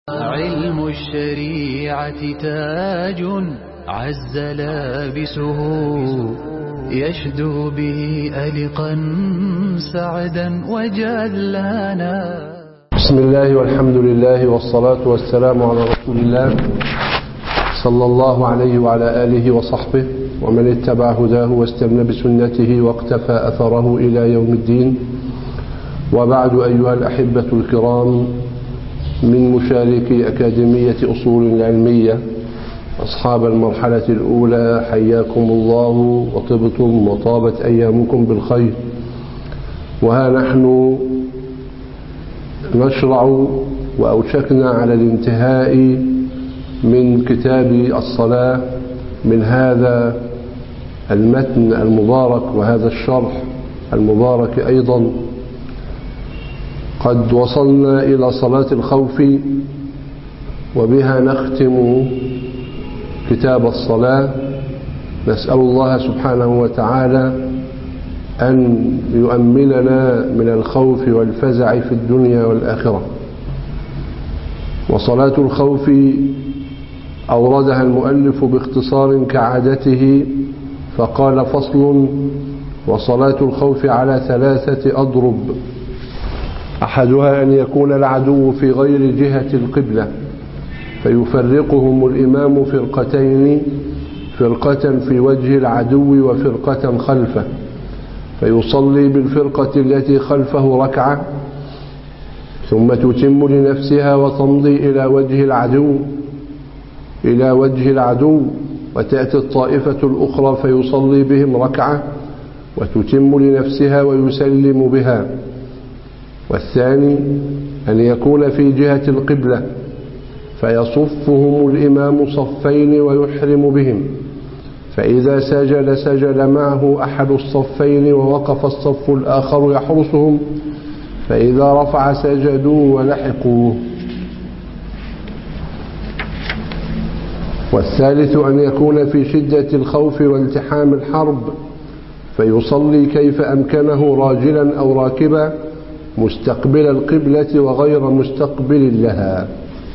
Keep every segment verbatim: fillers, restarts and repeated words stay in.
علم الشريعة تاج عز لابسه يشدو به ألقا سعدا وجلانا. بسم الله والحمد لله والصلاة والسلام على رسول الله صلى الله عليه وعلى آله وصحبه ومن اتبع هداه واستنى بسنته واقتفى أثره إلى يوم الدين. وبعد، أيها الأحبة الكرام، من مشاركي أكاديمية أصول العلمية أصحاب المرحلة الأولى، حياكم الله وطبتم وطابت أيامكم بالخير. وها نحن نشرع وأوشكنا على الانتهاء من كتاب الصلاة من هذا المتن المبارك وهذا الشرح المبارك أيضا. قد وصلنا إلى صلاة الخوف، وبها نختم كتاب الصلاة. نسأل الله سبحانه وتعالى أن يؤمننا من الخوف والفزع في الدنيا والآخرة. وصلاة الخوف أوردها المؤلف باختصار كعادته، فقال: فصل: وصلاة الخوف على ثلاثة أضرب. أحدها أن يكون العدو في غير جهة القبلة فيفرقهم الإمام فرقتين، فرقة في وجه العدو وفرقة خلفه، فيصلي بالفرقة التي خلفه ركعة ثم تتم لنفسها وتمضي إلى وجه العدو إلى وجه العدو وتأتي الطائفة الأخرى فيصلي بهم ركعة وتتم لنفسها ويسلم بها. والثاني أن يكون في جهة القبلة فيصفهم الإمام صفين ويحرم بهم، فإذا سجد سجد معه أحد الصفين ووقف الصف الآخر يحرسهم، فإذا رفع سجدوا ولحقوه. والثالث أن يكون في شدة الخوف والتحام الحرب فيصلي كيف أمكنه راجلا أو راكبا مستقبل القبلة وغير مستقبل لها.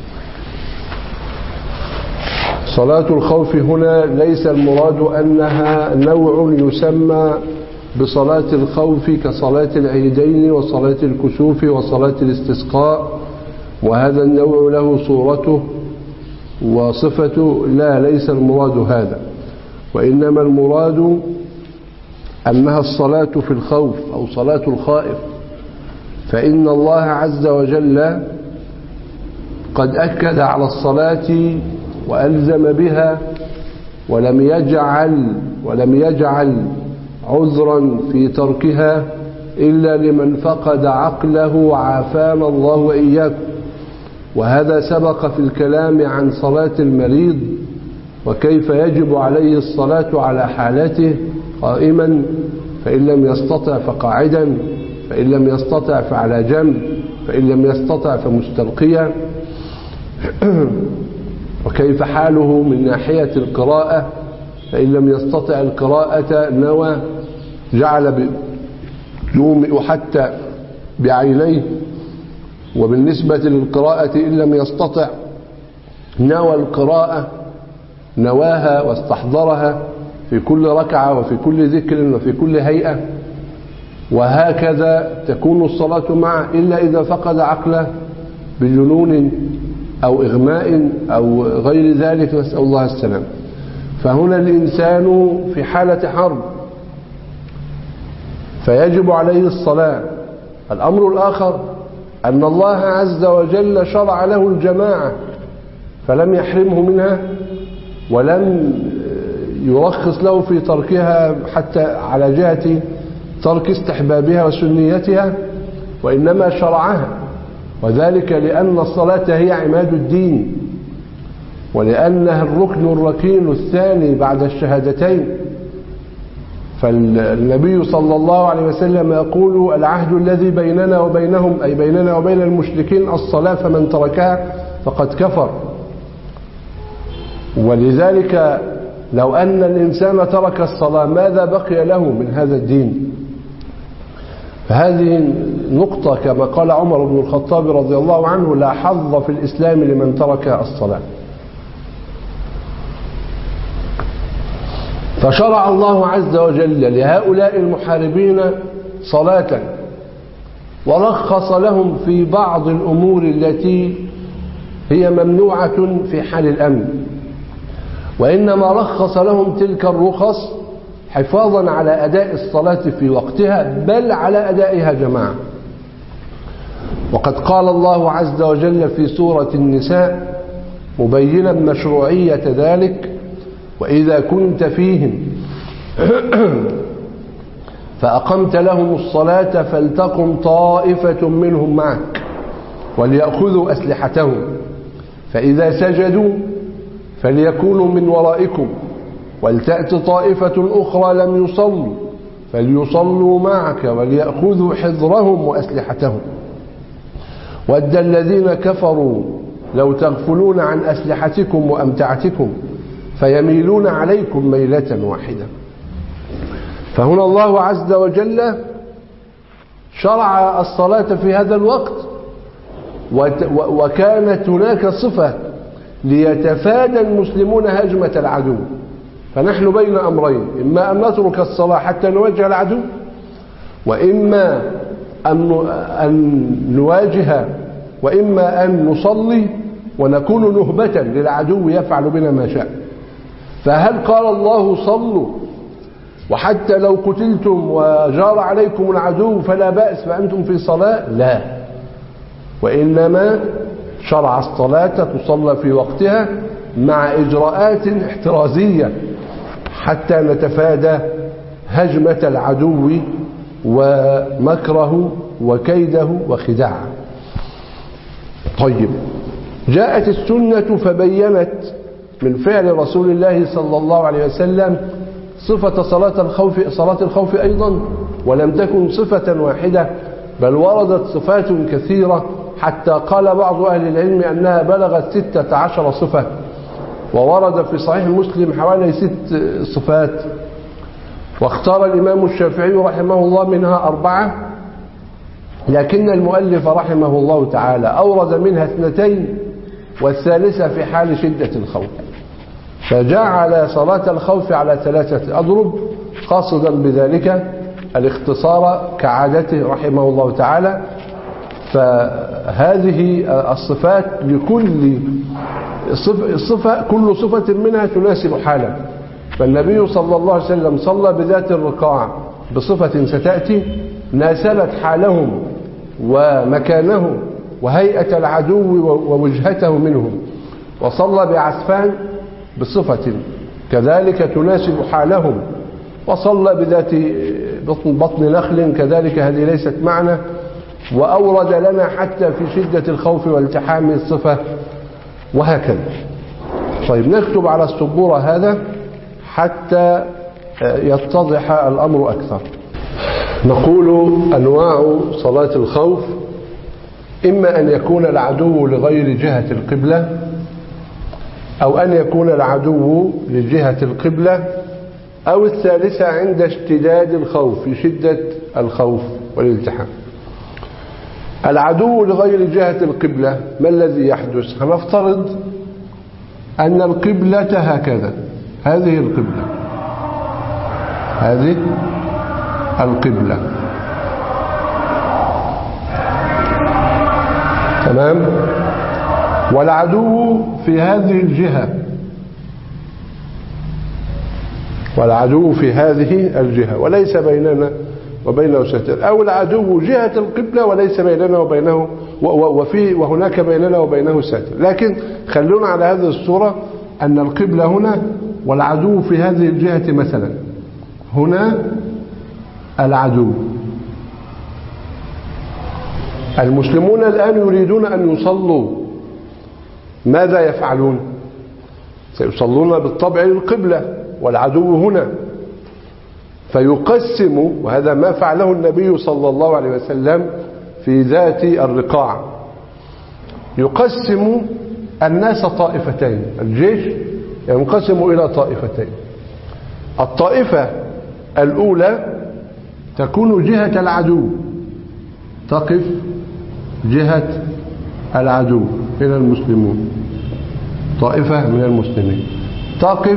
صلاة الخوف هنا ليس المراد أنها نوع يسمى بصلاة الخوف كصلاة العيدين وصلاة الكسوف وصلاة الاستسقاء، وهذا النوع له صورته وصفته. لا، ليس المراد هذا، وإنما المراد أنها الصلاة في الخوف أو صلاة الخائف. فإن الله عز وجل قد أكد على الصلاة وألزم بها، ولم يجعل ولم يجعل عذرا في تركها إلا لمن فقد عقله عافانا الله وإياكم. وهذا سبق في الكلام عن صلاة المريض وكيف يجب عليه الصلاة على حالته قائما، فإن لم يستطع فقاعدا، فإن لم يستطع فعلى جنب، فإن لم يستطع فمستلقيا. وكيف حاله من ناحية القراءة، فإن لم يستطع القراءة نوى جعل يومئ حتى بعينيه. وبالنسبة للقراءة إن لم يستطع نوى القراءة، نواها واستحضرها في كل ركعة وفي كل ذكر وفي كل هيئة. وهكذا تكون الصلاة معه، إلا إذا فقد عقله بجنون أو إغماء أو غير ذلك، نسأل الله السلام. فهنا الإنسان في حالة حرب فيجب عليه الصلاة. الأمر الآخر أن الله عز وجل شرع له الجماعة فلم يحرمه منها ولم يرخص له في تركها حتى على جهة ترك استحبابها وسنيتها، وإنما شرعها، وذلك لأن الصلاة هي عماد الدين، ولأنها الركن الركين الثاني بعد الشهادتين. فالنبي صلى الله عليه وسلم يقول: العهد الذي بيننا وبينهم، أي بيننا وبين المشركين، الصلاة، فمن تركها فقد كفر. ولذلك لو أن الإنسان ترك الصلاة ماذا بقي له من هذا الدين؟ فهذه نقطة كما قال عمر بن الخطاب رضي الله عنه: لا حظ في الإسلام لمن ترك الصلاة. فشرع الله عز وجل لهؤلاء المحاربين صلاة، ورخص لهم في بعض الأمور التي هي ممنوعة في حال الأمن، وإنما رخص لهم تلك الرخص حفاظا على أداء الصلاة في وقتها، بل على أدائها جماعة. وقد قال الله عز وجل في سورة النساء مبينا مشروعية ذلك: وإذا كنت فيهم فأقمت لهم الصلاة فلتقم طائفة منهم معك وليأخذوا أسلحتهم فإذا سجدوا فليكونوا من ورائكم ولتأت طائفة أخرى لم يصلوا فليصلوا معك وليأخذوا حذرهم وأسلحتهم ود الذين كفروا لو تغفلون عن أسلحتكم وأمتعتكم فيميلون عليكم ميلة واحدة. فهنا الله عز وجل شرع الصلاة في هذا الوقت، وكانت هناك صفة ليتفادى المسلمون هجمة العدو. فنحن بين أمرين: إما أن نترك الصلاة حتى نواجه العدو، وإما أن نواجه، وإما أن نصلي ونكون نهبة للعدو يفعل بنا ما شاء. فهل قال الله صلوا وحتى لو قتلتم وجار عليكم العدو فلا بأس فأنتم في صلاة؟ لا، وإنما شرع الصلاة تصلى في وقتها مع إجراءات احترازية حتى نتفادى هجمة العدو ومكره وكيده وخداعه. طيب، جاءت السنة فبينت من فعل رسول الله صلى الله عليه وسلم صفة صلاة الخوف صلاة الخوف أيضا، ولم تكن صفة واحدة، بل وردت صفات كثيرة، حتى قال بعض أهل العلم أنها بلغت ستة عشر صفة، وورد في صحيح مسلم حوالي ست صفات، واختار الإمام الشافعي رحمه الله منها أربعة، لكن المؤلف رحمه الله تعالى أورد منها اثنتين والثالثة في حال شدة الخوف، فجعل صلاة الخوف على ثلاثة أضرب قاصدا بذلك الاختصار كعادته رحمه الله تعالى. فهذه الصفات لكل صفة كل صفة منها تناسب حاله. فالنبي صلى الله عليه وسلم صلى بذات الرقاع بصفة ستأتي ناسبت حالهم ومكانه وهيئة العدو ووجهته منهم، وصلى بعسفان بصفة كذلك تناسب حالهم، وصلى بذات بطن, بطن نخل كذلك هذه ليست معنى، وأورد لنا حتى في شدة الخوف والتحام الصفة، وهكذا. طيب، نكتب على السبورة هذا حتى يتضح الأمر أكثر. نقول: أنواع صلاة الخوف: إما أن يكون العدو لغير جهة القبلة، أو أن يكون العدو لجهة القبلة، أو الثالثة عند اشتداد الخوف في شدة الخوف والالتحام. العدو لغير جهة القبلة ما الذي يحدث؟ هنفترض أن القبلة هكذا، هذه القبلة، هذه القبلة، تمام؟ والعدو في هذه الجهة، والعدو في هذه الجهة وليس بيننا وبينه ستر، أو العدو جهة القبلة وليس بيننا وبينه وفي وهناك بيننا وبينه ستر. لكن خلونا على هذه الصورة أن القبلة هنا والعدو في هذه الجهة مثلا، هنا العدو. المسلمون الآن يريدون أن يصلوا، ماذا يفعلون؟ سيصلون بالطبع للقبلة والعدو هنا، فيقسم، وهذا ما فعله النبي صلى الله عليه وسلم في ذات الرقاع، يقسم الناس طائفتين، الجيش ينقسم إلى طائفتين. الطائفة الأولى تكون جهة العدو تقف جهة العدو من المسلمون، طائفة من المسلمين تقف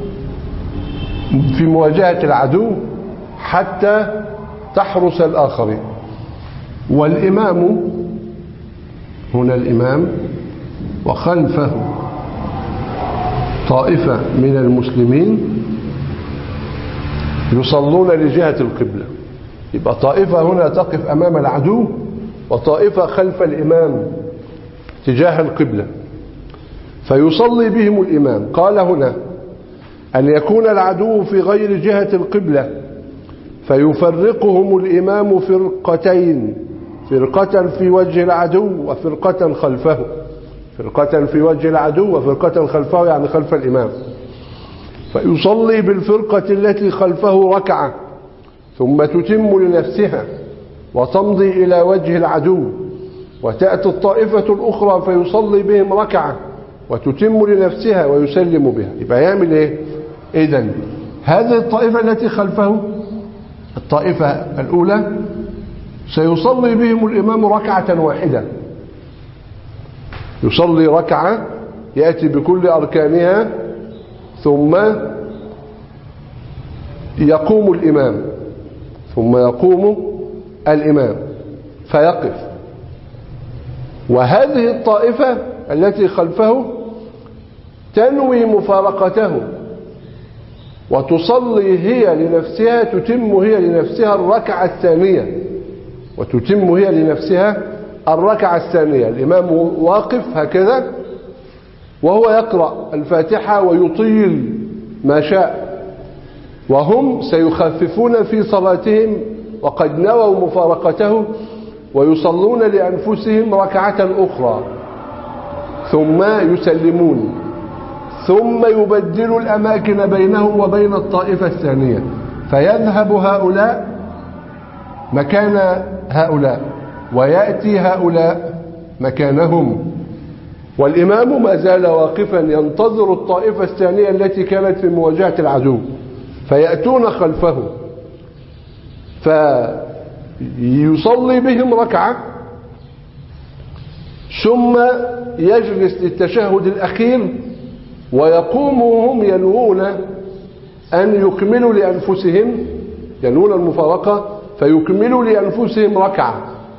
في مواجهة العدو حتى تحرس الآخرين. والإمام هنا الإمام وخلفه طائفة من المسلمين يصلون لجهة القبلة. يبقى طائفة هنا تقف أمام العدو وطائفة خلف الإمام تجاه القبلة، فيصلي بهم الإمام. قال هنا أن يكون العدو في غير جهة القبلة فيفرقهم الإمام فرقتين، فرقة في وجه العدو وفرقة خلفه، فرقة في وجه العدو وفرقة خلفه يعني خلف الإمام. فيصلي بالفرقة التي خلفه ركعة ثم تتم لنفسها وتمضي إلى وجه العدو، وتأتي الطائفة الأخرى فيصلي بهم ركعة وتتم لنفسها ويسلم بها. يبقى يعمل إيه؟ إذن هذه الطائفة التي خلفه الطائفة الأولى سيصلي بهم الإمام ركعة واحدة، يصلي ركعة يأتي بكل أركانها ثم يقوم الإمام ثم يقوم الإمام فيقف. وهذه الطائفة التي خلفه تنوي مفارقته وتصلي هي لنفسها، تتم هي لنفسها الركعة الثانية وتتم هي لنفسها الركعة الثانية. الإمام واقف هكذا وهو يقرأ الفاتحة ويطيل ما شاء، وهم سيخففون في صلاتهم وقد نووا مفارقته ويصلون لأنفسهم ركعة أخرى ثم يسلمون، ثم يبدل الأماكن بينهم وبين الطائفة الثانية، فيذهب هؤلاء مكان هؤلاء ويأتي هؤلاء مكانهم، والإمام ما زال واقفا ينتظر الطائفة الثانية التي كانت في مواجهة العدو، فيأتون خلفه فيصلي بهم ركعة ثم يجلس للتشهد الأخير ويقوم وهم ينوون أن يكملوا لأنفسهم، ينوون المفارقة فيكملوا لأنفسهم ركعة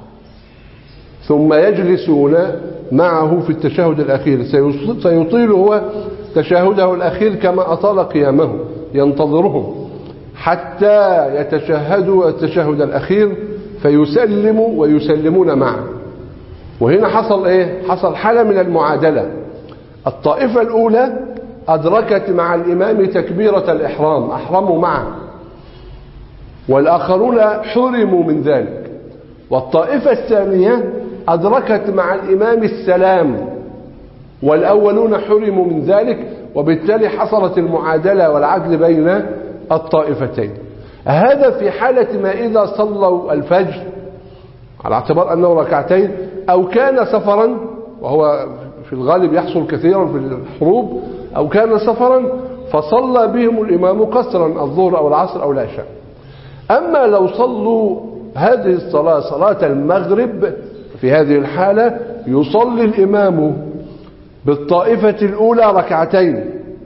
ثم يجلسون معه في التشهد الأخير. سيطيل هو تشهده الأخير كما أطال قيامه ينتظرهم حتى يتشهدوا التشهد الأخير فيسلموا ويسلمون معه. وهنا حصل إيه؟ حصل حالة من المعادلة. الطائفة الأولى أدركت مع الإمام تكبيرة الإحرام، أحرموا معه، والآخرون حرموا من ذلك. والطائفة الثانية أدركت مع الإمام السلام والأولون حرموا من ذلك، وبالتالي حصلت المعادلة والعدل بين الطائفتين. هذا في حالة ما إذا صلوا الفجر على اعتبار أنه ركعتين، أو كان سفرا، وهو في الغالب يحصل كثيرا في الحروب، أو كان سفرا فصلى بهم الإمام قصرا الظهر أو العصر أو العشاء. أما لو صلوا هذه الصلاة صلاة المغرب في هذه الحالة يصلي الإمام بالطائفة الأولى ركعتين،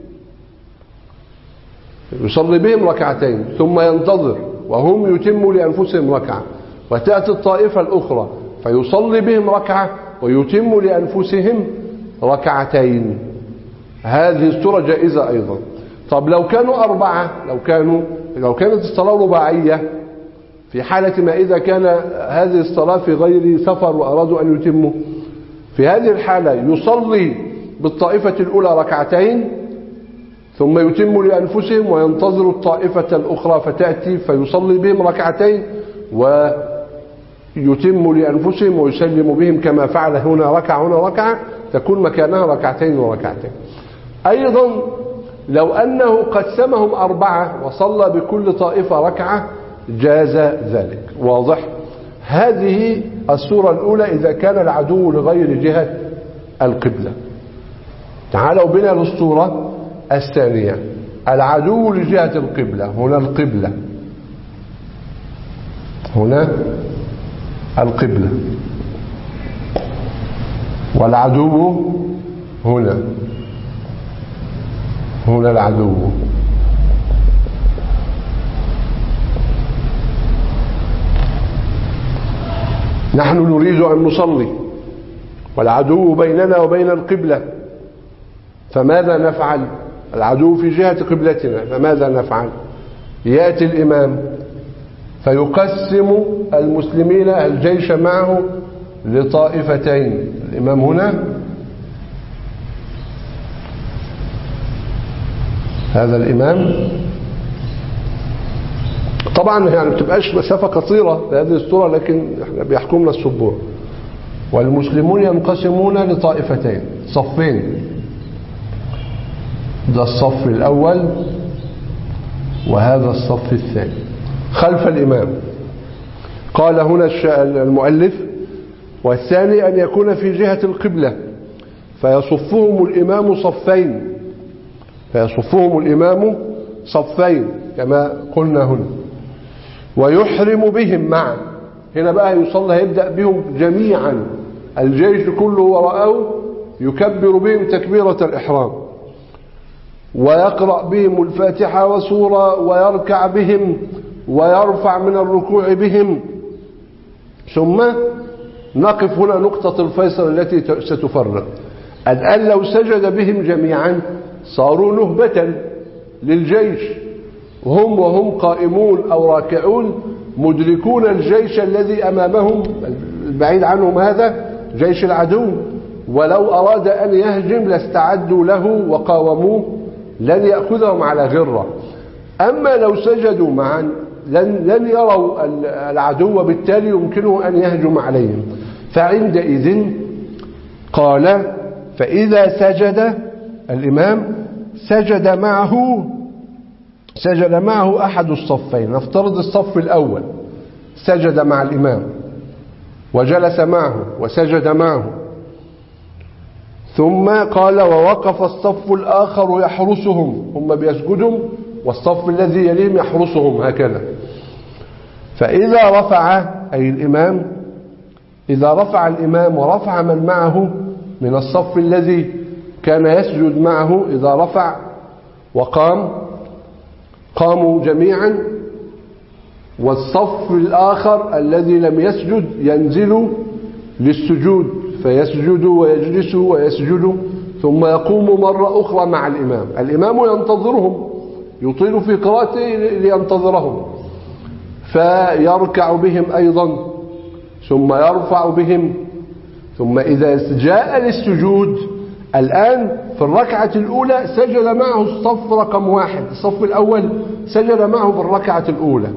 يصلي بهم ركعتين ثم ينتظر وهم يتموا لأنفسهم ركعة، وتأتي الطائفة الأخرى فيصلي بهم ركعة ويتم لأنفسهم ركعتين. هذه الصورة جائزة أيضا. طب لو كانوا أربعة، لو كانوا لو كانت الصلاة رباعية، في حالة ما إذا كان هذه الصلاة في غير سفر وأرادوا أن يتموا، في هذه الحالة يصلي بالطائفة الأولى ركعتين ثم يتم لأنفسهم وينتظر الطائفة الأخرى فتأتي فيصلي بهم ركعتين ويتم لأنفسهم ويسلم بهم كما فعل هنا ركعة هنا ركعة، تكون مكانها ركعتين وركعتين. أيضا لو أنه قسمهم أربعة وصلى بكل طائفة ركعة جاز ذلك. واضح؟ هذه الصورة الأولى إذا كان العدو لغير جهة القبلة. تعالوا بنا للصورة الثانية، العدو لجهة القبلة. هنا القبلة، هنا القبلة، والعدو هنا، هنا العدو. نحن نريد أن نصلي والعدو بيننا وبين القبلة، فماذا نفعل؟ العدو في جهة قبلتنا، فماذا نفعل؟ يأتي الإمام فيقسم المسلمين الجيش معه لطائفتين. الإمام هنا، هذا الإمام، طبعا يعني بتبقاش مسافة قصيرة في هذه الصورة، لكن احنا بيحكمنا السبور. والمسلمون ينقسمون لطائفتين، صفين، ده الصف الأول وهذا الصف الثاني خلف الإمام. قال هنا المؤلف: والثاني أن يكون في جهة القبلة فيصفهم الإمام صفين، فيصفهم الإمام صفين كما قلنا هنا، ويحرم بهم معا. هنا بقى يصلى، يبدأ بهم جميعا، الجيش كله وراءه، يكبر بهم تكبيرة الإحرام، ويقرأ بهم الفاتحة وسورة، ويركع بهم ويرفع من الركوع بهم. ثم نقف هنا نقطة الفيصل التي ستفرق. الآن لو سجد بهم جميعا صاروا نهبة للجيش، هم وهم قائمون أو راكعون مدركون الجيش الذي أمامهم، البعيد عنهم هذا جيش العدو، ولو أراد أن يهجم لاستعدوا له وقاوموه، لن يأخذهم على غرة. أما لو سجدوا معا لن, لن يروا العدو، بالتالي يمكنه أن يهجم عليهم. فعندئذ قال: فإذا سجد الإمام سجد معه سجد معه أحد الصفين. نفترض الصف الأول سجد مع الإمام وجلس معه وسجد معه، ثم قال: ووقف الصف الآخر يحرسهم، هم بيسجدوا والصف الذي يليهم يحرسهم هكذا. فإذا رفع أي الإمام، إذا رفع الإمام ورفع من معه من الصف الذي كان يسجد معه، إذا رفع وقام قاموا جميعا، والصف الآخر الذي لم يسجد ينزل للسجود فيسجدوا ويجلسوا ويسجدوا، ثم يقوم مرة أخرى مع الإمام. الإمام ينتظرهم، يطيل في قراءته لينتظرهم، فيركع بهم أيضا، ثم يرفع بهم، ثم إذا جاء للسجود الآن في الركعة الأولى سجد معه الصف رقم واحد، الصف الأول سجد معه في الركعة الأولى،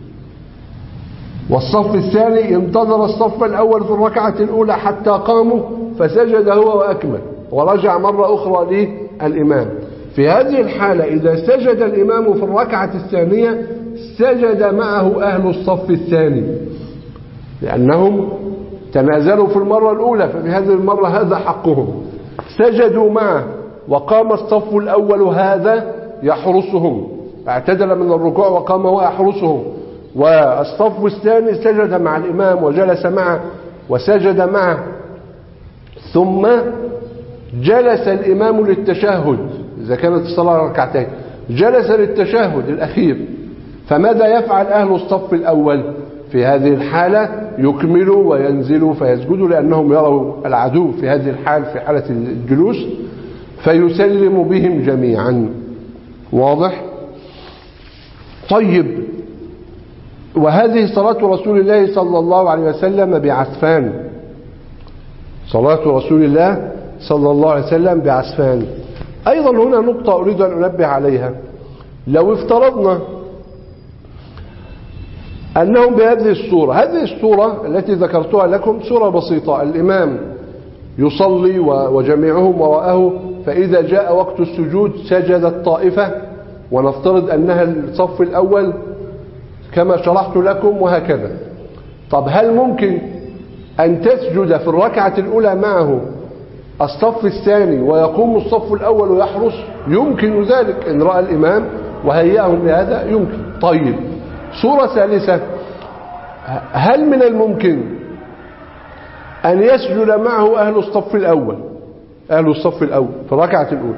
والصف الثاني انتظر الصف الأول في الركعة الأولى حتى قاموا فسجد هو وأكمل، ورجع مرة أخرى للإمام. في هذه الحالة إذا سجد الإمام في الركعة الثانية سجد معه أهل الصف الثاني، لأنهم تنازلوا في المرة الأولى، ففي هذه المرة هذا حقهم، سجدوا معه، وقام الصف الأول هذا يحرسهم، اعتدل من الركوع وقام ويحرسهم، والصف الثاني سجد مع الإمام وجلس معه وسجد معه، ثم جلس الإمام للتشهد. إذا كانت الصلاة ركعتين جلس للتشهد الأخير، فماذا يفعل أهل الصف الأول في هذه الحالة؟ يكملوا وينزلوا فيسجدوا، لأنهم يروا العدو في هذه الحال في حالة الجلوس، فيسلم بهم جميعا. واضح؟ طيب، وهذه صلاة رسول الله صلى الله عليه وسلم بعسفان، صلاة رسول الله صلى الله عليه وسلم بعسفان. أيضا هنا نقطة أريد أن أنبه عليها. لو افترضنا أنهم بهذه الصورة، هذه الصورة التي ذكرتها لكم صورة بسيطة، الإمام يصلي وجميعهم وراءه، فإذا جاء وقت السجود سجدت طائفة، ونفترض أنها الصف الأول كما شرحت لكم وهكذا. طب هل ممكن أن تسجد في الركعة الأولى معه الصف الثاني ويقوم الصف الأول ويحرس؟ يمكن ذلك إن رأى الإمام وهيئهم لهذا، يمكن. طيب، صورة ثالثة، هل من الممكن أن يسجد معه أهل الصف الأول أهل الصف الأول في الركعة الأولى،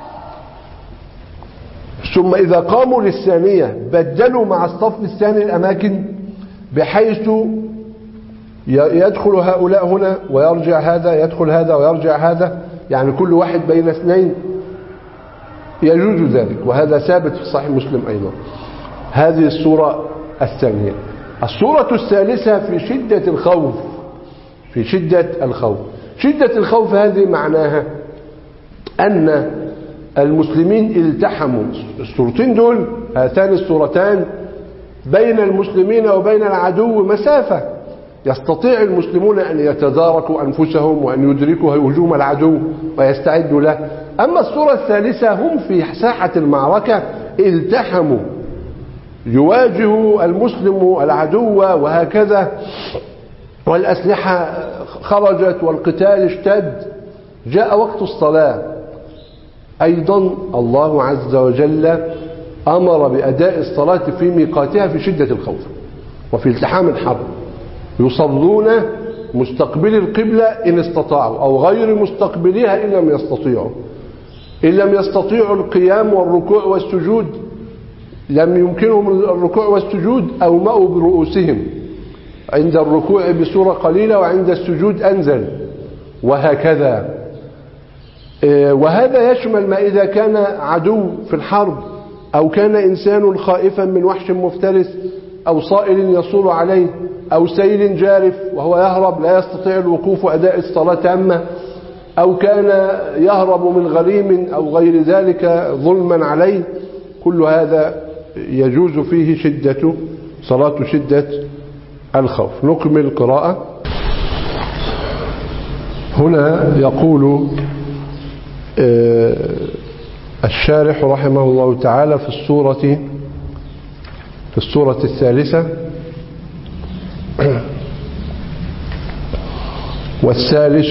ثم إذا قاموا للثانية بدلوا مع الصف الثاني الأماكن بحيث يدخل هؤلاء هنا ويرجع هذا، يدخل هذا ويرجع هذا، يعني كل واحد بين اثنين، يجوز ذلك، وهذا ثابت في صحيح مسلم أيضا. هذه الصورة الثانية. الصورة الثالثة في شدة الخوف في شدة الخوف شدة الخوف هذه معناها أن المسلمين التحموا. الصورتين دول، هاتان الصورتان، بين المسلمين وبين العدو مسافة، يستطيع المسلمون أن يتداركوا أنفسهم وأن يدركوا هجوم العدو ويستعدوا له. أما الصورة الثالثة هم في ساحة المعركة التحموا، يواجه المسلم العدو وهكذا، والأسلحة خرجت والقتال اشتد. جاء وقت الصلاة أيضا الله عز وجل أمر بأداء الصلاة في ميقاتها في شدة الخوف وفي التحام الحرب، يصلون مستقبل القبلة إن استطاعوا، أو غير مستقبلها إن لم يستطيعوا. إن لم يستطيعوا القيام والركوع والسجود، لم يمكنهم الركوع والسجود، أومأوا برؤوسهم عند الركوع بسورة قليلة وعند السجود أنزل، وهكذا. وهذا يشمل ما إذا كان عدو في الحرب، أو كان إنسان خائفا من وحش مفترس، أو صائل يصول عليه، أو سيل جارف وهو يهرب لا يستطيع الوقوف وأداء الصلاة تامة، أو كان يهرب من غريم أو غير ذلك ظلما عليه. كل هذا يجوز فيه شدة صلاة شدة الخوف. نكمل قراءة. هنا يقول الشارح رحمه الله تعالى في السورة في السورة الثالثة: والثالث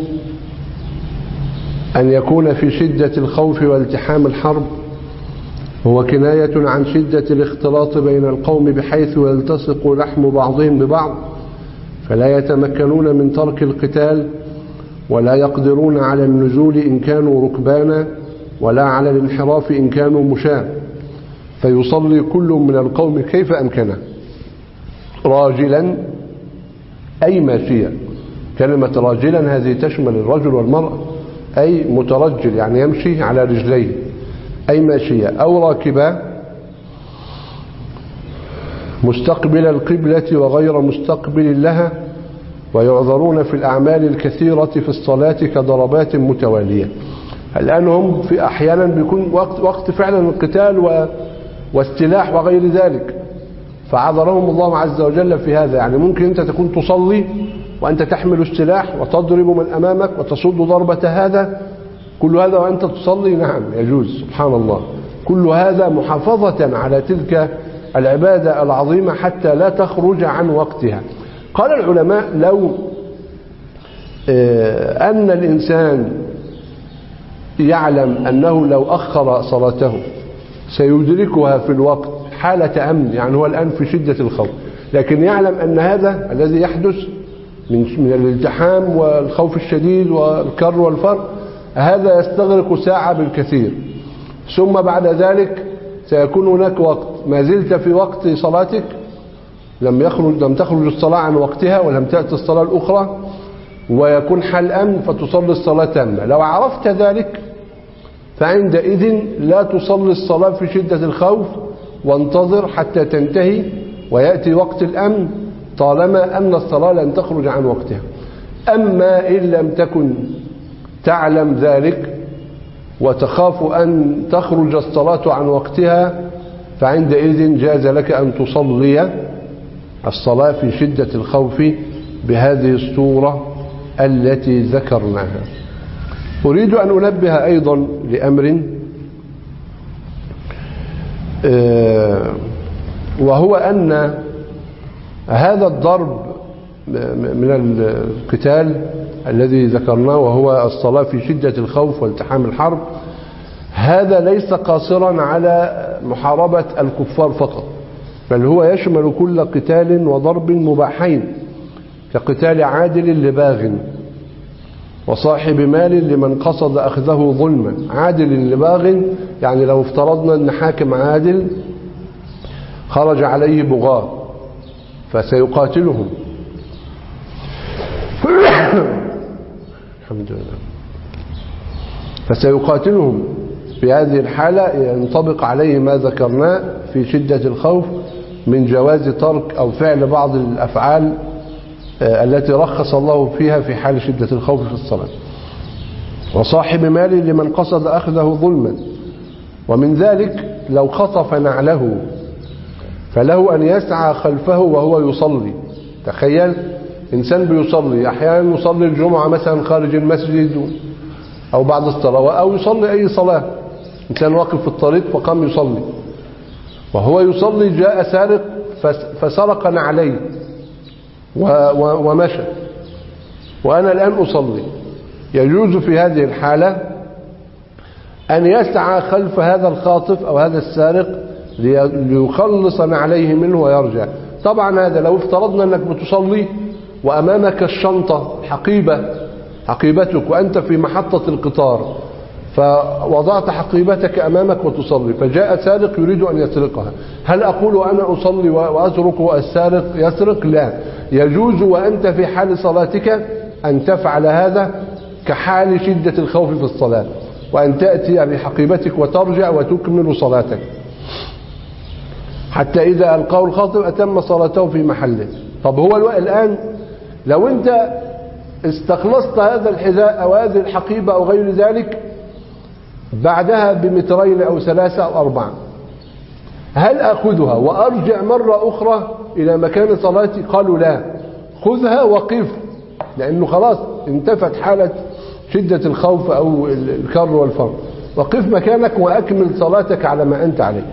أن يكون في شدة الخوف والتحام الحرب هو كناية عن شدة الاختلاط بين القوم بحيث يلتصق لحم بعضهم ببعض، فلا يتمكنون من ترك القتال، ولا يقدرون على النزول إن كانوا ركبانا، ولا على الانحراف إن كانوا مشاة، فيصلي كل من القوم كيف أمكنه، راجلا أي ماشيا. كلمة راجلا هذه تشمل الرجل والمرأة، أي مترجل يعني يمشي على رجليه، أي ماشيا، أو راكبا، مستقبل القبلة وغير مستقبل لها، ويعذرون في الأعمال الكثيرة في الصلاة كضربات متوالية. الآن هم في أحيانا بيكون وقت, وقت فعلا القتال و... واستلاح وغير ذلك، فعذرهم الله عز وجل في هذا. يعني ممكن أنت تكون تصلي وأنت تحمل السلاح وتضرب من أمامك وتصد ضربة هذا، كل هذا وأنت تصلي، نعم يجوز، سبحان الله. كل هذا محافظة على تلك العبادة العظيمة حتى لا تخرج عن وقتها. قال العلماء: لو أن الإنسان يعلم أنه لو أخر صلاته سيدركها في الوقت حالة أمن، يعني هو الآن في شدة الخوف، لكن يعلم أن هذا الذي يحدث من من الالتحام والخوف الشديد والكر والفر هذا يستغرق ساعة بالكثير، ثم بعد ذلك سيكون هناك وقت ما زلت في وقت صلاتك، لم يخرج لم تخرج الصلاة عن وقتها ولم تأتي الصلاة الأخرى، ويكون حال أمن فتصلي الصلاة تامة. لو عرفت ذلك فعندئذ لا تصلي الصلاة في شدة الخوف، وانتظر حتى تنتهي ويأتي وقت الأمن، طالما أن الصلاة لن تخرج عن وقتها. أما إن لم تكن تعلم ذلك وتخاف أن تخرج الصلاة عن وقتها، فعندئذ جاز لك أن تصلي الصلاة في شدة الخوف بهذه الصورة التي ذكرناها. أريد أن أنبه أيضا لأمر، وهو أن هذا الضرب من القتال الذي ذكرناه وهو الصلاة في شدة الخوف والتحام الحرب، هذا ليس قاصرا على محاربة الكفار فقط، بل هو يشمل كل قتال وضرب مباحين، كقتال عادل لباغ وصاحب مال لمن قصد أخذه ظلما. عادل لباغ يعني لو افترضنا أن حاكم عادل خرج عليه بغاة فسيقاتلهم الحمد لله فسيقاتلهم في هذه الحالة ينطبق عليه ما ذكرناه في شدة الخوف من جواز ترك أو فعل بعض الأفعال التي رخص الله فيها في حال شدة الخوف في الصلاة. وصاحب مال لمن قصد أخذه ظلما. ومن ذلك لو خطف نعله فله أن يسعى خلفه وهو يصلي. تخيل إنسان بيصلي، أحيانا يصلي الجمعة مثلا خارج المسجد أو بعد الصلاة أو يصلي أي صلاة، إنسان واقف في الطريق فقام يصلي، وهو يصلي جاء سارق فسرق نعليه ومشى وأنا الآن أصلي. يجوز في هذه الحالة أن يسعى خلف هذا الخاطف أو هذا السارق ليخلص نعليه منه ويرجع. طبعا هذا لو افترضنا أنك بتصلي وأمامك الشنطة حقيبة حقيبتك وأنت في محطة القطار فوضعت حقيبتك أمامك وتصلي فجاء سارق يريد أن يسرقها، هل أقول أنا أصلي وأترك السارق يسرق؟ لا، يجوز وأنت في حال صلاتك أن تفعل هذا كحال شدة الخوف في الصلاة، وأن تأتي بحقيبتك وترجع وتكمل صلاتك حتى إذا ألقاه الخاطب أتم صلاته في محله. طب هو الآن لو أنت استخلصت هذا الحذاء أو هذه الحقيبة أو غير ذلك بعدها بمترين أو ثلاثة أو أربعة، هل أخذها وأرجع مرة أخرى إلى مكان صلاتي؟ قالوا لا، خذها وقف، لأنه خلاص انتفت حالة شدة الخوف أو الكر والفر، وقف مكانك وأكمل صلاتك على ما أنت عليه.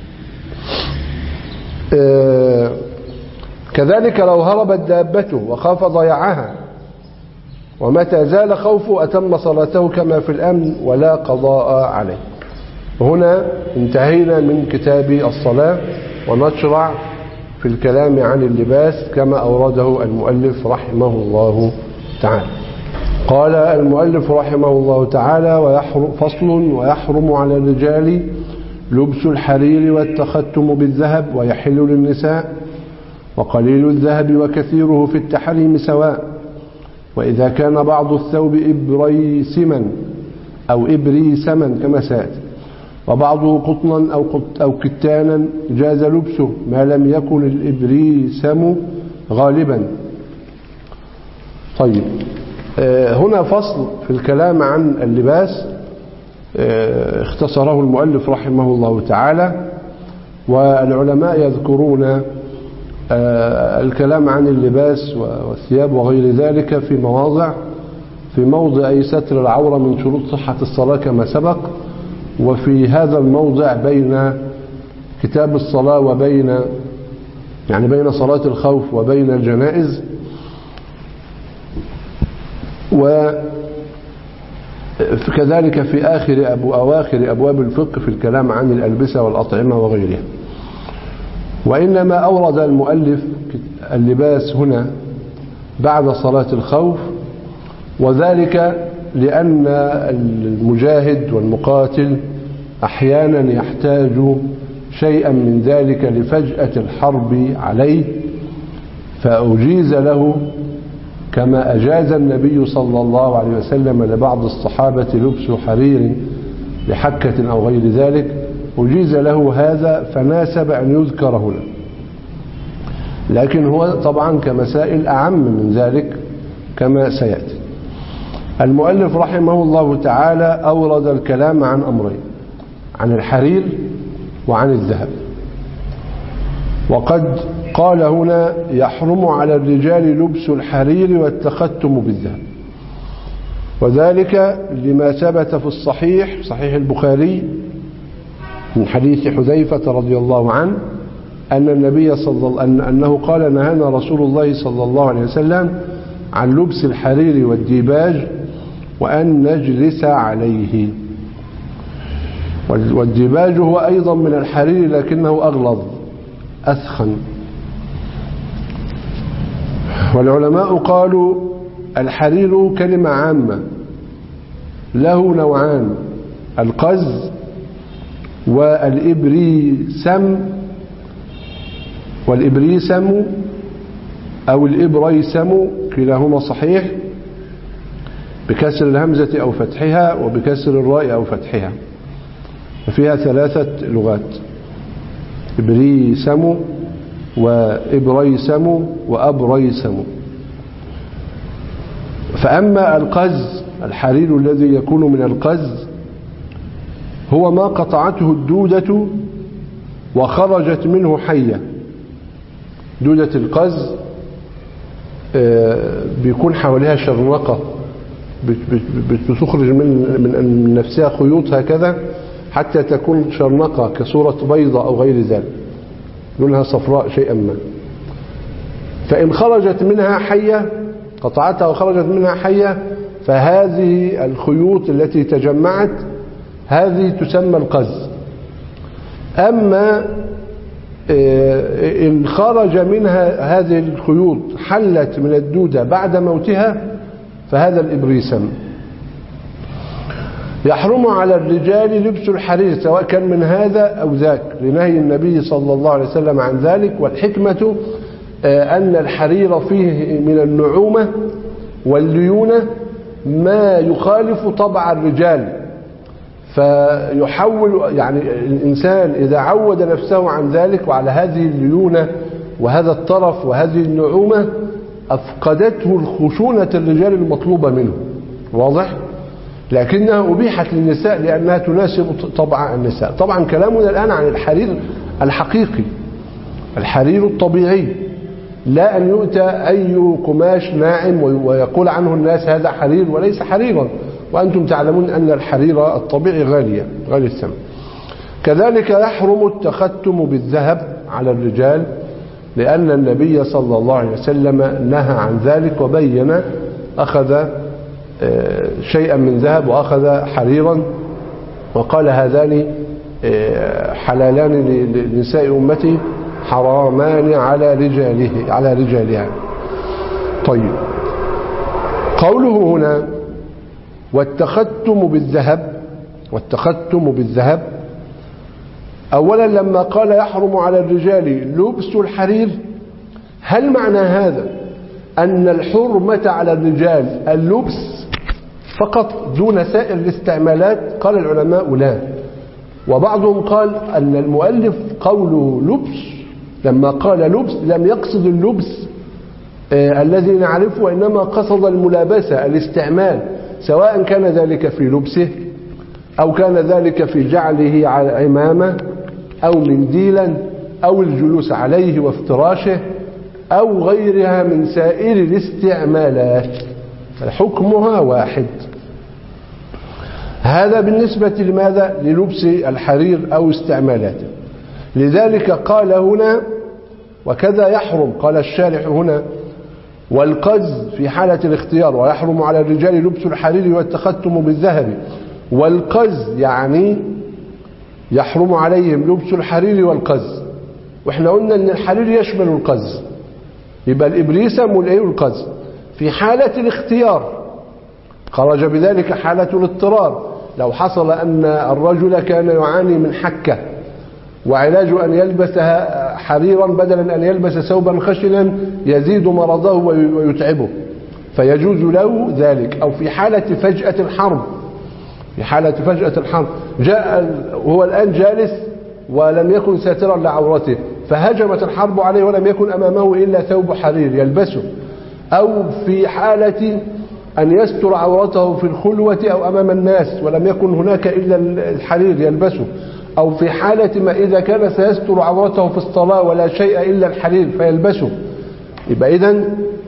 آه كذلك لو هربت دابته وخاف ضياعها ومتى زال خوفه أتم صلاته كما في الأمن ولا قضاء عليه. هنا انتهينا من كتاب الصلاة ونشرع في الكلام عن اللباس كما أورده المؤلف رحمه الله تعالى. قال المؤلف رحمه الله تعالى: ويحرم فصل ويحرم على الرجال لبس الحرير والتختم بالذهب ويحل للنساء، وقليل الذهب وكثيره في التحريم سواء، وإذا كان بعض الثوب إبريسما أو إبريسما كما سأتي وبعضه قطنا أو, قط أو كتانا جاز لبسه ما لم يكن الإبريسم غالبا. طيب هنا فصل في الكلام عن اللباس اختصره المؤلف رحمه الله تعالى، والعلماء يذكرون الكلام عن اللباس والثياب وغير ذلك في مواضع، في موضع أي ستر العورة من شروط صحة الصلاة كما سبق، وفي هذا الموضع بين كتاب الصلاة وبين يعني بين صلاة الخوف وبين الجنائز، وكذلك في آخر أبو أواخر أبواب الفقه في الكلام عن الألبسة والأطعمة وغيرها. وإنما أورد المؤلف اللباس هنا بعد صلاة الخوف، وذلك لأن المجاهد والمقاتل أحيانا يحتاج شيئا من ذلك لفجأة الحرب عليه، فأجيز له كما أجاز النبي صلى الله عليه وسلم لبعض الصحابة لبس حرير لحكة أو غير ذلك، أجيز له هذا فناسب أن يذكر هنا. لكن هو طبعا كمسائل أعم من ذلك كما سيأتي. المؤلف رحمه الله تعالى أورد الكلام عن أمرين: عن الحرير وعن الذهب. وقد قال هنا: يحرم على الرجال لبس الحرير والتختم بالذهب، وذلك لما ثبت في الصحيح صحيح البخاري من حديث حذيفة رضي الله عنه أن النبي صلى الله أن أنه قال: نهانا رسول الله صلى الله عليه وسلم عن لبس الحرير والديباج وأن نجلس عليه. والديباج هو أيضا من الحرير لكنه أغلظ أثخن. والعلماء قالوا الحرير كلمة عامة له نوعان: القز والإبريسم والإبريسم أو الإبريسم، كلاهما صحيح بكسر الهمزة أو فتحها وبكسر الراء أو فتحها، وفيها ثلاثة لغات: إبريسم وإبريسم وأبريسم. فأما القز الحرير الذي يكون من القز هو ما قطعته الدودة وخرجت منه حية. دودة القز بيكون حواليها شرنقة بتخرج من من نفسها خيوط هكذا حتى تكون شرنقة كصورة بيضة أو غير ذلك، لونها صفراء شيئا ما. فإن خرجت منها حية، قطعتها وخرجت منها حية، فهذه الخيوط التي تجمعت هذه تسمى القز. أما إن خرج منها هذه الخيوط حلت من الدودة بعد موتها فهذا الإبريسم. يحرم على الرجال لبس الحرير سواء كان من هذا أو ذاك، لنهي النبي صلى الله عليه وسلم عن ذلك. والحكمة أن الحرير فيه من النعومة والليونة ما يخالف طبع الرجال، فيحول يعني الإنسان إذا عود نفسه عن ذلك وعلى هذه الليونة وهذا الطرف وهذه النعومة أفقدته الخشونة الرجال المطلوبة منه، واضح؟ لكنها أبيحت للنساء لأنها تناسب طبع النساء. طبعا كلامنا الآن عن الحرير الحقيقي، الحرير الطبيعي، لا أن يؤتى أي قماش ناعم ويقول عنه الناس هذا حرير وليس حريرا، وأنتم تعلمون أن الحرير الطبيعي غالية غالي الثمن. كذلك يحرم التختم بالذهب على الرجال، لأن النبي صلى الله عليه وسلم نهى عن ذلك وبين، أخذ شيئا من ذهب وأخذ حريرا وقال هذان حلالان لنساء أمتي حرامان على رجاله على رجالها. طيب، قوله هنا والتختم بالذهب، والتختم بالذهب أولا لما قال يحرم على الرجال لبس الحرير، هل معنى هذا أن الحرمة على الرجال اللبس فقط دون سائر الاستعمالات؟ قال العلماء لا، وبعضهم قال أن المؤلف قوله لبس لما قال لبس لم يقصد اللبس آه الذي نعرفه، وإنما قصد الملابسة الاستعمال، سواء كان ذلك في لبسه أو كان ذلك في جعله على عمامة أو منديلا أو الجلوس عليه وافتراشه أو غيرها من سائر الاستعمالات، حكمها واحد. هذا بالنسبة لماذا؟ للبس الحرير أو استعمالاته. لذلك قال هنا وكذا يحرم، قال الشارح هنا والقز في حالة الاختيار، ويحرم على الرجال لبس الحرير والتختم بالذهب. والقز يعني يحرم عليهم لبس الحرير والقز، واحنا قلنا ان الحرير يشمل القز، يبقى الإبريسم والإيه والقز. في حالة الاختيار خرج بذلك حالة الاضطرار، لو حصل أن الرجل كان يعاني من حكة وعلاج أن يلبس حريرا بدلا أن يلبس ثوبا خشنا يزيد مرضه ويتعبه فيجوز له ذلك. أو في حالة فجأة الحرب، في حالة فجأة الحرب جاء هو الآن جالس ولم يكن ساترا لعورته فهجمت الحرب عليه ولم يكن أمامه إلا ثوب حرير يلبسه، أو في حالة أن يستر عورته في الخلوة أو أمام الناس ولم يكن هناك إلا الحرير يلبسه، أو في حالة ما إذا كان سيستر عورته في الصلاة ولا شيء إلا الحرير فيلبسه. يبقى إذن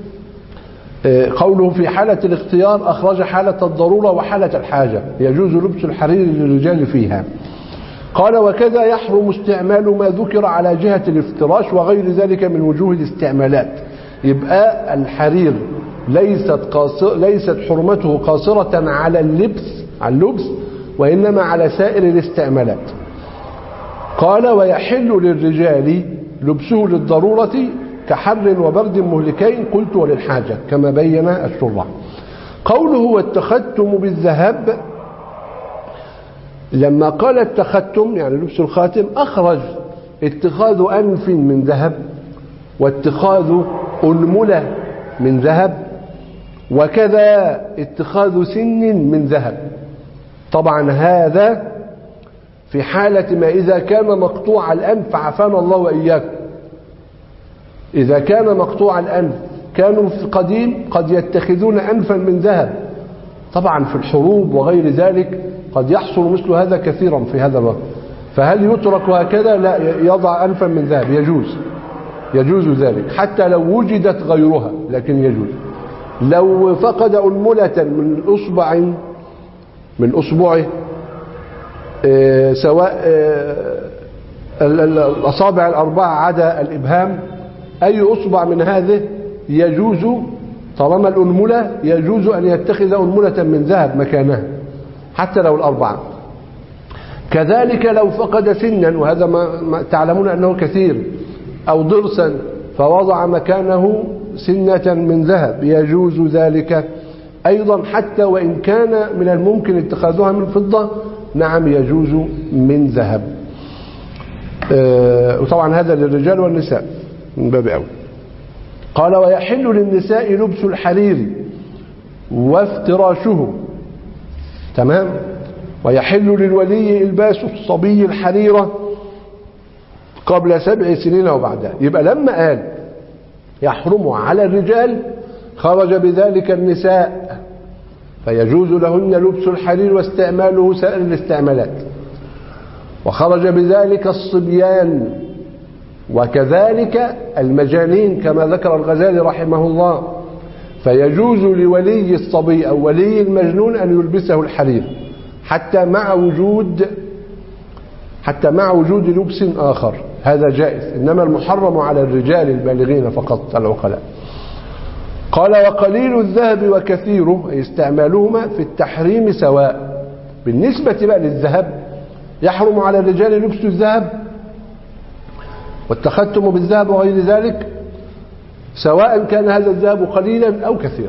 قوله في حالة الاختيار أخرج حالة الضرورة وحالة الحاجة، يجوز لبس الحرير للرجال فيها. قال وكذا يحرم استعمال ما ذكر على جهة الافتراش وغير ذلك من وجوه الاستعمالات. يبقى الحرير ليست قاصر ليست حرمته قاصرة على اللبس على اللبس وإنما على سائر الاستعمالات. قال ويحل للرجال لبسه للضرورة كحر وبرد مهلكين قلت وللحاجة كما بين الشراح. قوله واتخذتم بالذهب، لما قال اتخذتم يعني لبس الخاتم أخرج اتخاذ أنف من ذهب واتخاذ أنملة من ذهب وكذا اتخاذ سن من ذهب. طبعا هذا في حالة ما إذا كان مقطوع الأنف، عافانا الله وإياكم، إذا كان مقطوع الأنف كانوا في القديم قد يتخذون أنفا من ذهب. طبعا في الحروب وغير ذلك قد يحصل مثل هذا كثيرا في هذا الوقت، فهل يترك هكذا؟ لا، يضع أنفا من ذهب، يجوز يجوز ذلك حتى لو وجدت غيرها، لكن يجوز. لو فقد أنملة من أصبع من أصبعه اه سواء اه الأصابع الأربعة عدا الإبهام، أي أصبع من هذه يجوز طالما الأنملة يجوز أن يتخذ أنملة من ذهب مكانها حتى لو الأربعة. كذلك لو فقد سنا، وهذا ما تعلمون أنه كثير، أو ضرسا فوضع مكانه سنة من ذهب يجوز ذلك أيضا حتى وإن كان من الممكن اتخاذها من فضة، نعم يجوز من ذهب. أه وطبعا هذا للرجال والنساء من باب أول. قال ويحل للنساء لبس الحرير وافتراشه، تمام. ويحل للولي إلباس الصبي الحريرة قبل سبع سنين وبعدها. يبقى لما قال يحرم على الرجال خرج بذلك النساء، فيجوز لهن لبس الحرير واستعماله سائر الاستعمالات. وخرج بذلك الصبيان وكذلك المجانين كما ذكر الغزالي رحمه الله، فيجوز لولي الصبي أو ولي المجنون أن يلبسه الحرير حتى مع وجود حتى مع وجود لبس آخر، هذا جائز. إنما المحرم على الرجال البالغين فقط العقلاء. قال وقليل الذهب وكثيره أي استعمالهما في التحريم سواء. بالنسبة بقى للذهب يحرم على الرجال لبس الذهب واتخذتم بالذهب وغير ذلك سواء كان هذا الذهب قليلا أو كثيرا.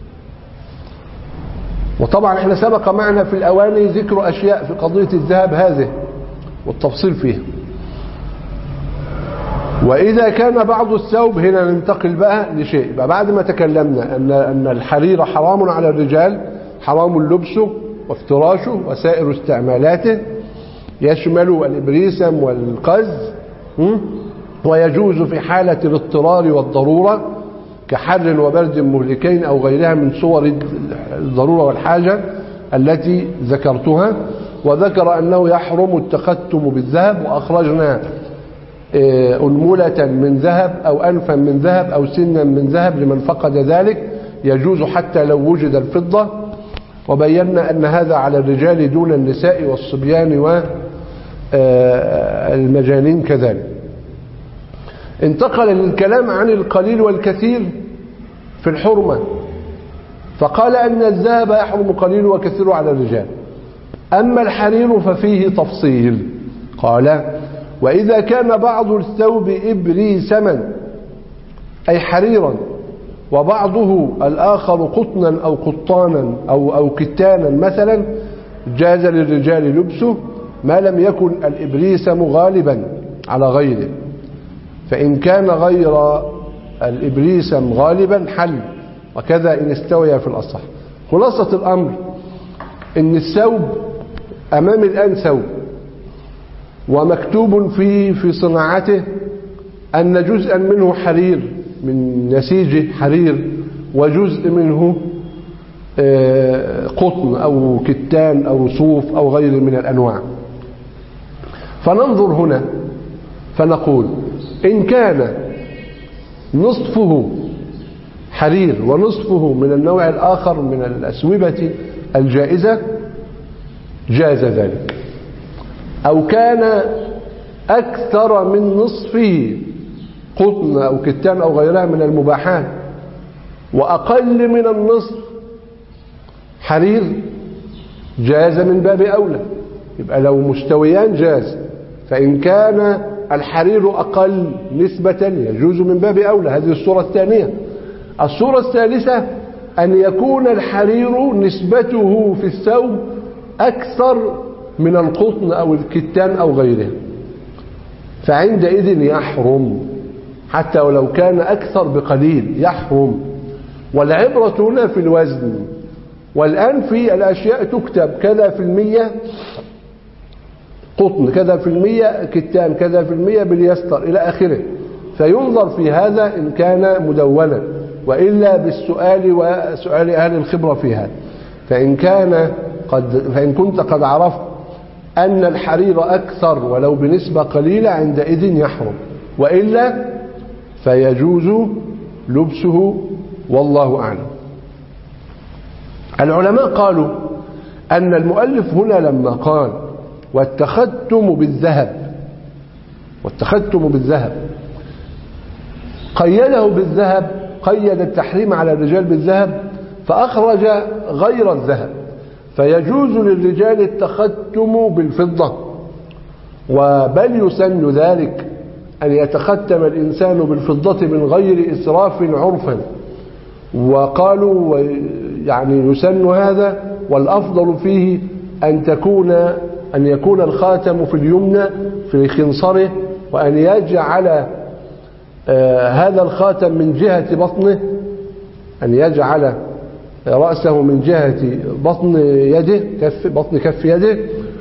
وطبعا احنا سبق معنا في الأواني ذكر أشياء في قضية الذهب هذه والتفصيل فيها. وإذا كان بعض الثوب، هنا ننتقل بقى لشيء بقى بعد ما تكلمنا أن أن الحرير حرام على الرجال، حرام لبسه وافتراشه وسائر استعمالاته، يشمل الإبريسم والقز، ويجوز في حالة الاضطرار والضرورة كحر وبرد مهلكين أو غيرها من صور الضرورة والحاجة التي ذكرتها. وذكر أنه يحرم التختم بالذهب، وأخرجنا أنملة من ذهب أو أنفا من ذهب أو سنا من ذهب لمن فقد ذلك، يجوز حتى لو وجد الفضة. وبينا أن هذا على الرجال دون النساء والصبيان والمجانين كذلك. انتقل للكلام عن القليل والكثير في الحرمة، فقال أن الذهب يحرم قليل وكثير على الرجال، أما الحرير ففيه تفصيل. قال وإذا كان بعض الثوب إبريسما أي حريرا وبعضه الآخر قطنا أو قطانا أو, أو كتانا مثلا جاز للرجال لبسه ما لم يكن الإبريسم غالبا على غيره، فإن كان غير الإبريسم غالبا حل، وكذا إن استوي في الأصح. خلاصة الأمر إن الثوب أمام الآن ثوب ومكتوب في في صناعته أن جزءا منه حرير من نسيج حرير وجزء منه قطن أو كتان أو صوف أو غير من الأنواع. فننظر هنا فنقول إن كان نصفه حرير ونصفه من النوع الآخر من الأسوبة الجائزة جاز ذلك، أو كان أكثر من نصفه قطن أو كتان أو غيرها من المباحات وأقل من النصف حرير جاز من باب أولى. يبقى لو مستويان جاز، فإن كان الحرير أقل نسبة يجوز من باب أولى. هذه الصورة الثانية. الصورة الثالثة أن يكون الحرير نسبته في الثوب أكثر من القطن أو الكتان أو غيره، فعندئذ يحرم حتى ولو كان أكثر بقليل، يحرم. والعبرة هنا في الوزن. والآن في الأشياء تكتب كذا في المية قطن، كذا في المية كتان، كذا في المية بليستر إلى آخره، فينظر في هذا إن كان مدونا، وإلا بالسؤال وسؤال أهل الخبرة في هذا. فإن كان قد فإن كنت قد عرفت أن الحرير أكثر ولو بنسبة قليلة عندئذ يحرم، وإلا فيجوز لبسه والله أعلم. العلماء قالوا أن المؤلف هنا لما قال والتختم بالذهب والتختم بالذهب قيده بالذهب، قيد التحريم على الرجال بالذهب فأخرج غير الذهب، فيجوز للرجال التختم بالفضة، وبل يسن ذلك أن يتختم الإنسان بالفضة من غير إسراف عرفا. وقالوا يعني يسن هذا، والأفضل فيه أن تكون أن يكون الخاتم في اليمنى في خنصره، وأن يجعل آه هذا الخاتم من جهة بطنه، أن يجعل رأسه من جهة بطن يده، كف بطن كف يده،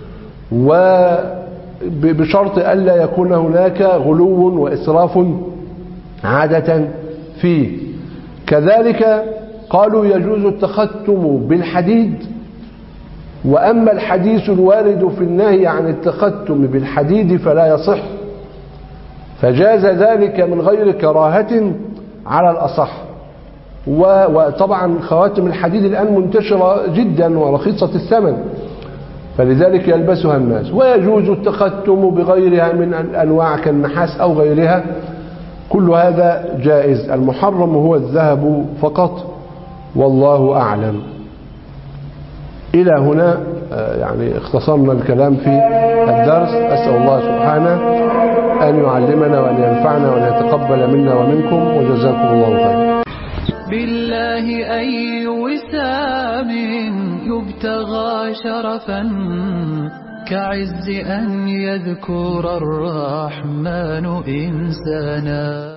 وبشرط ألا يكون هناك غلو وإسراف عادة فيه. كذلك قالوا يجوز التختم بالحديد، وأما الحديث الوارد في النهي عن التختم بالحديد فلا يصح، فجاز ذلك من غير كراهة على الأصح. وطبعا خواتم الحديد الآن منتشرة جدا ورخيصة الثمن، فلذلك يلبسها الناس. ويجوز التختم بغيرها من الأنواع كالنحاس أو غيرها، كل هذا جائز. المحرم هو الذهب فقط والله أعلم. إلى هنا يعني اختصرنا الكلام في الدرس. أسأل الله سبحانه أن يعلمنا وأن ينفعنا وأن يتقبل منا ومنكم، وجزاكم الله خيرا. بالله أي وسام يبتغى شرفا كعز أن يذكر الرحمن إنسانا.